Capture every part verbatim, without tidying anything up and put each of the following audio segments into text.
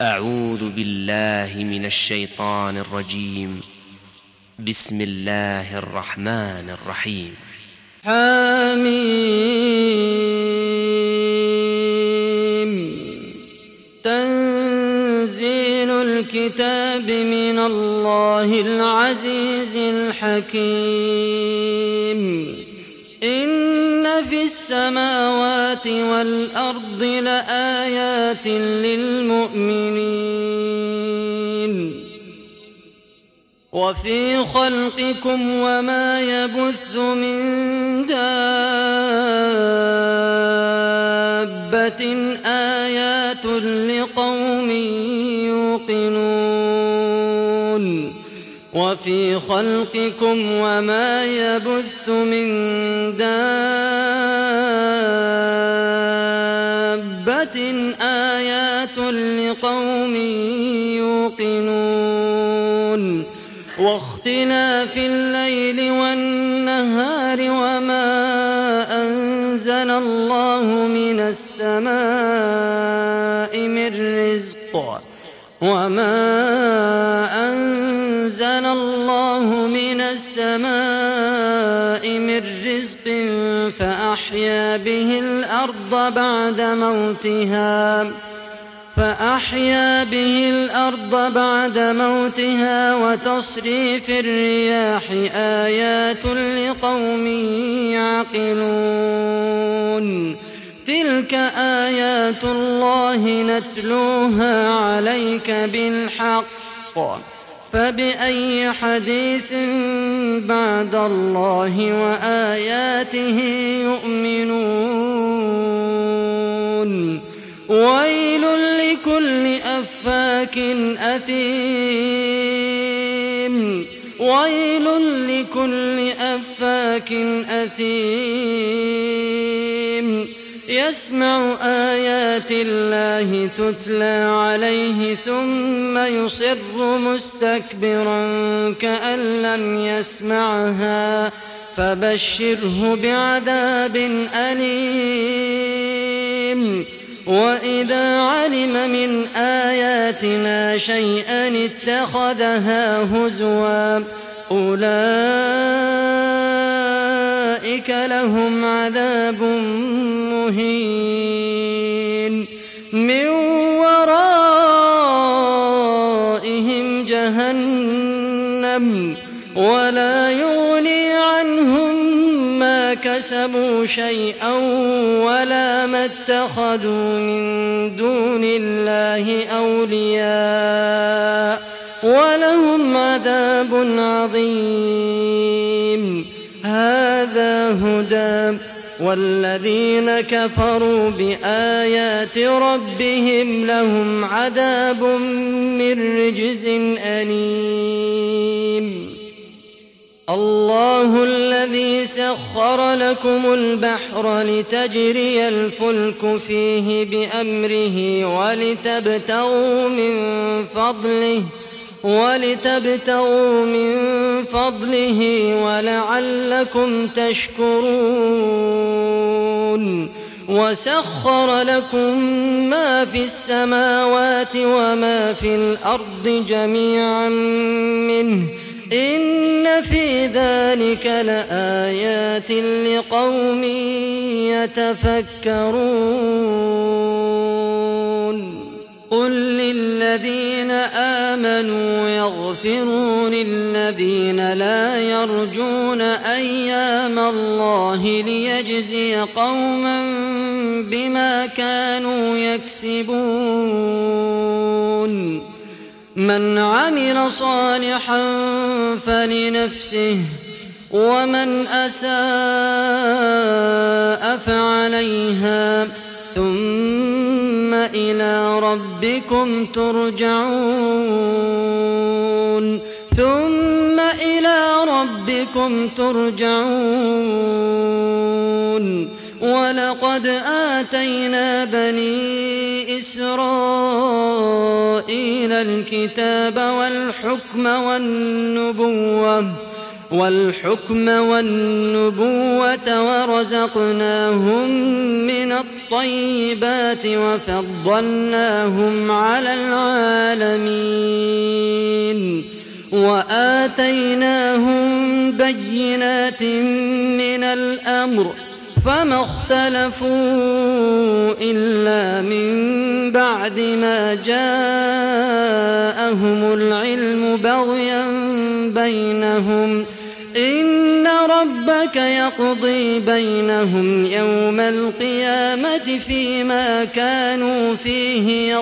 أعوذ بالله من الشيطان الرجيم. بسم الله الرحمن الرحيم. حميم. تنزيل الكتاب من الله العزيز الحكيم. إن في السماوات والأرض لآيات للمؤمنين وفي خلقكم وما يبث من دابة آيات لقوم يوقنون وفي خلقكم وما يبث من دابة آيات لقوم يوقنون واختلاف الليل والنهار وما أنزل الله من السماء من رزق وما أنزل الله من السماء من رزق فأحيا به الأرض بعد موتها فأحيا به الأرض بعد موتها وتصريف الرياح آيات لقوم يعقلون. تلك آيات الله نتلوها عليك بالحق فبأي حديث بعد الله وآياته يؤمنون. ويل لكل أفاك أثيم ويل لكل أفاك أثيم يسمع آيات الله تتلى عليه ثم يصر مستكبرا كأن لم يسمعها فبشره بعذاب أليم. وإذا علم من آياتنا شيئا اتخذها هزوا أولئك لهم عذاب مهين من ورائهم جهنم ولا يغني عنهم ما كسبوا شيئا ولا ما اتخذوا من دون الله أولياء ولهم عذاب عظيم. هذا هدى والذين كفروا بآيات ربهم لهم عذاب من رجز أليم. الله الذي سخر لكم البحر لتجري الفلك فيه بأمره ولتبتغوا من فضله ولتبتغوا من فضله ولعلكم تشكرون. وسخر لكم ما في السماوات وما في الأرض جميعا منه إن في ذلك لآيات لقوم يتفكرون. قل للذين آمنوا يغفروا للذين لا يرجون أيام الله ليجزي قوما بما كانوا يكسبون. من عمل صالحا فلنفسه ومن أساء فعليها ثم إلى ربكم ترجعون ثم إلى ربكم ترجعون. ولقد آتينا بني إسرائيل الكتاب والحكم والنبوة والحكم والنبوة ورزقناهم من الطيبات الطيبات وفضلناهم على العالمين وآتيناهم بينات من الأمر فما اختلفوا إلا من بعد ما جاءهم العلم بغيا بينهم إن ربك يقضي بينهم يوم القيامة فيما كانوا فيه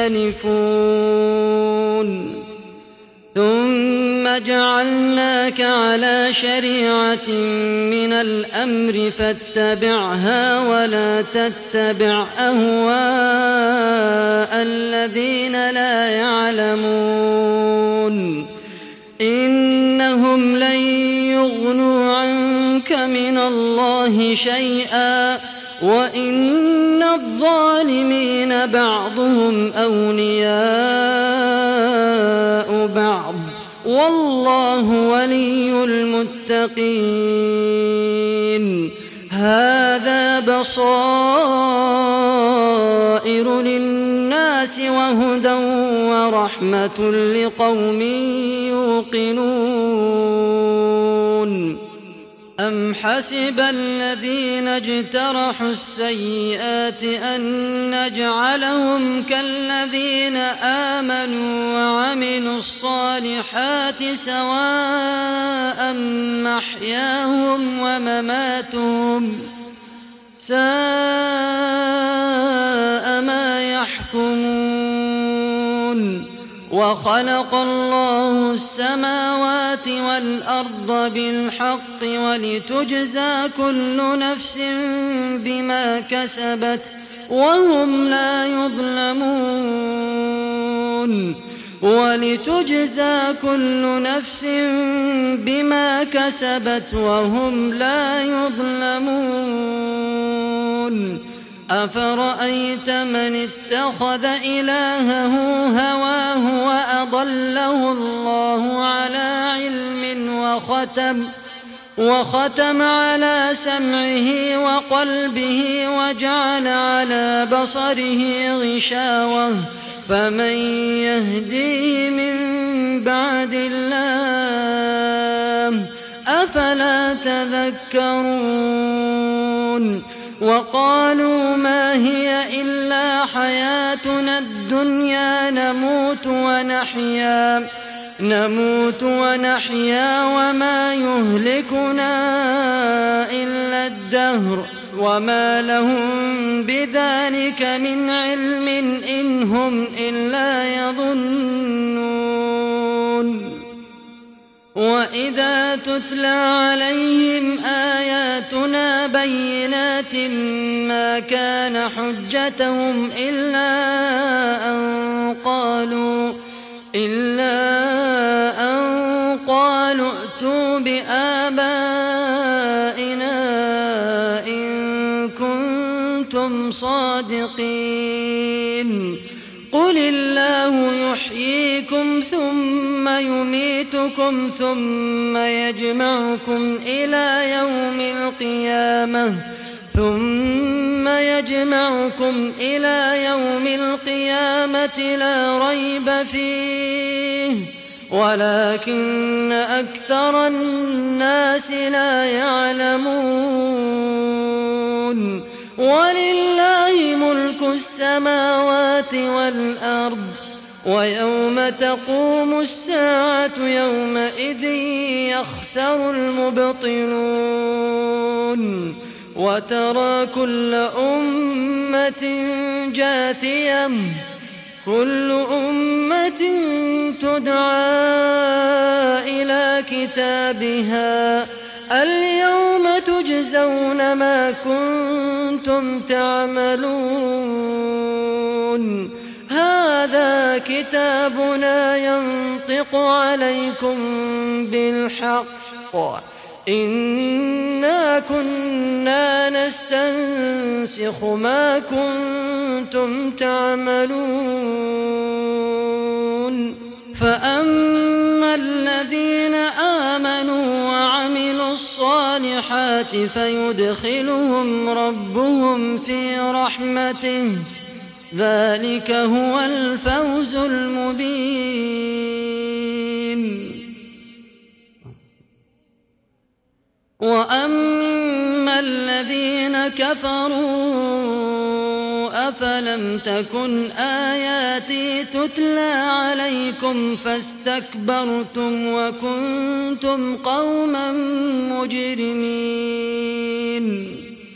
يختلفون ثم جعلناك على شريعة من الأمر فاتبعها ولا تتبع أهواء الذين لا يعلمون إنهم لن يغنوا عنك من الله شيئا وإن الظالمين بعضهم أولياء بعض والله ولي المتقين هذا بصائر للناس وهدى ورحمة لقوم يوقنون أم حسب الذين اجترحوا السيئات أن نجعلهم كالذين آمنوا وعملوا الصالحات سواء محياهم ومماتهم ساء ما يحكمون وخلق الله السماوات والأرض بالحق ولتجزى كل نفس بما كسبت وهم لا يظلمون ولتجزى كل نفس بما كسبت وهم لا يظلمون أفرأيت من اتخذ إلهه هواه وأضله الله على علم وختم وختم على سمعه وقلبه وجعل على بصره غشاوة فمن يهديه من بعد الله أفلا تذكرون وقالوا ما هي إلا حياتنا الدنيا نموت ونحيا نموت ونحيا وما يهلكنا إلا الدهر وما لهم بذلك من علم إن هم إلا يظنون وإذا تتلى عليهم آياتنا بينات ما كان حجتهم إلا أن قالوا إلا أن قالوا ائتوا بآبائنا إن كنتم صادقين قل الله يحييكم ثم يميتكم ثم يجمعكم إلى يوم القيامة ثم يجمعكم إلى يوم القيامة لا ريب فيه ولكن أكثر الناس لا يعلمون ولله ملك السماوات والأرض ويوم تقوم الساعة يومئذ يخسر المبطلون وترى كل أمة جاثية كل أمة تدعى إلى كتابها اليوم تجزون ما كنتم تعملون هذا كتابنا ينطق عليكم بالحق إنا كنا نستنسخ ما كنتم تعملون فأما الذين آمنوا وعملوا الصالحات الصالحات فيدخلهم ربهم في رحمته ذلك هو الفوز المبين. وأما الذين كفروا أفلم تكن آياتي تتلى عليكم فاستكبرتم وكنتم قوما مجرمين.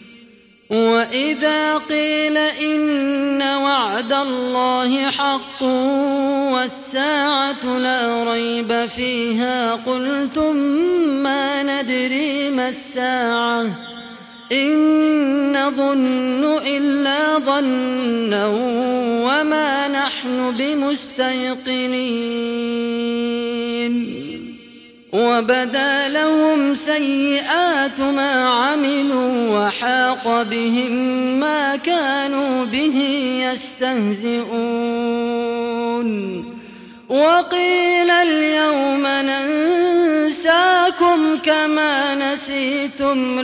وإذا قيل إن وعد الله حق والساعة لا ريب فيها قلتم ما ندري ما الساعة إن نظن إلا ظنا وما نحن بمستيقنين. وبدا لهم سيئات ما عملوا وحاق بهم ما كانوا به يستهزئون. وقيل اليوم ننساكم كما نسيتم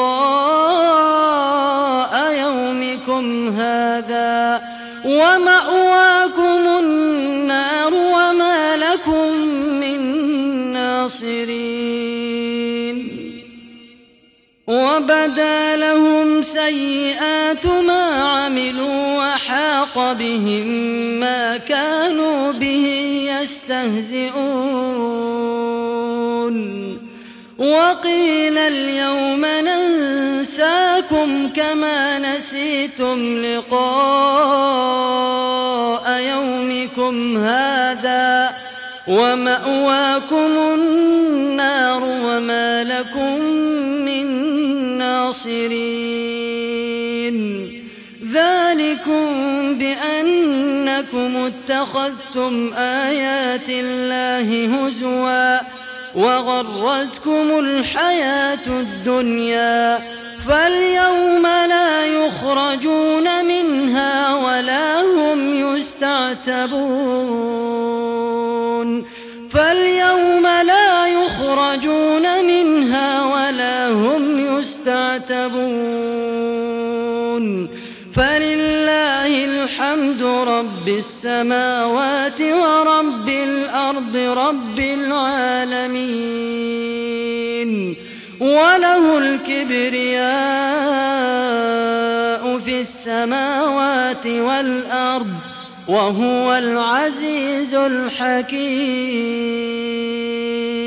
لقاء يومكم هذا ومأواكم النار وما لكم من ناصرين. وبدا لهم سيئات ما عملوا وحاق بهم ما كانوا به يستهزئون. وقيل اليوم ننساكم كما نسيتم لقاء يومكم هذا ومأواكم النار وما لكم من ناصرين. ذلكم بأنكم اتخذتم آيات الله هزوا وغرتكم الحياة الدنيا فاليوم لا يخرجون منها ولا هم يستعتبون. فاليوم لا يخرجون منها ولا هم يستعتبون. فلله الحمد رب السماوات ورب الأرض رب العالمين وله الكبرياء في السماوات والأرض وهو العزيز الحكيم.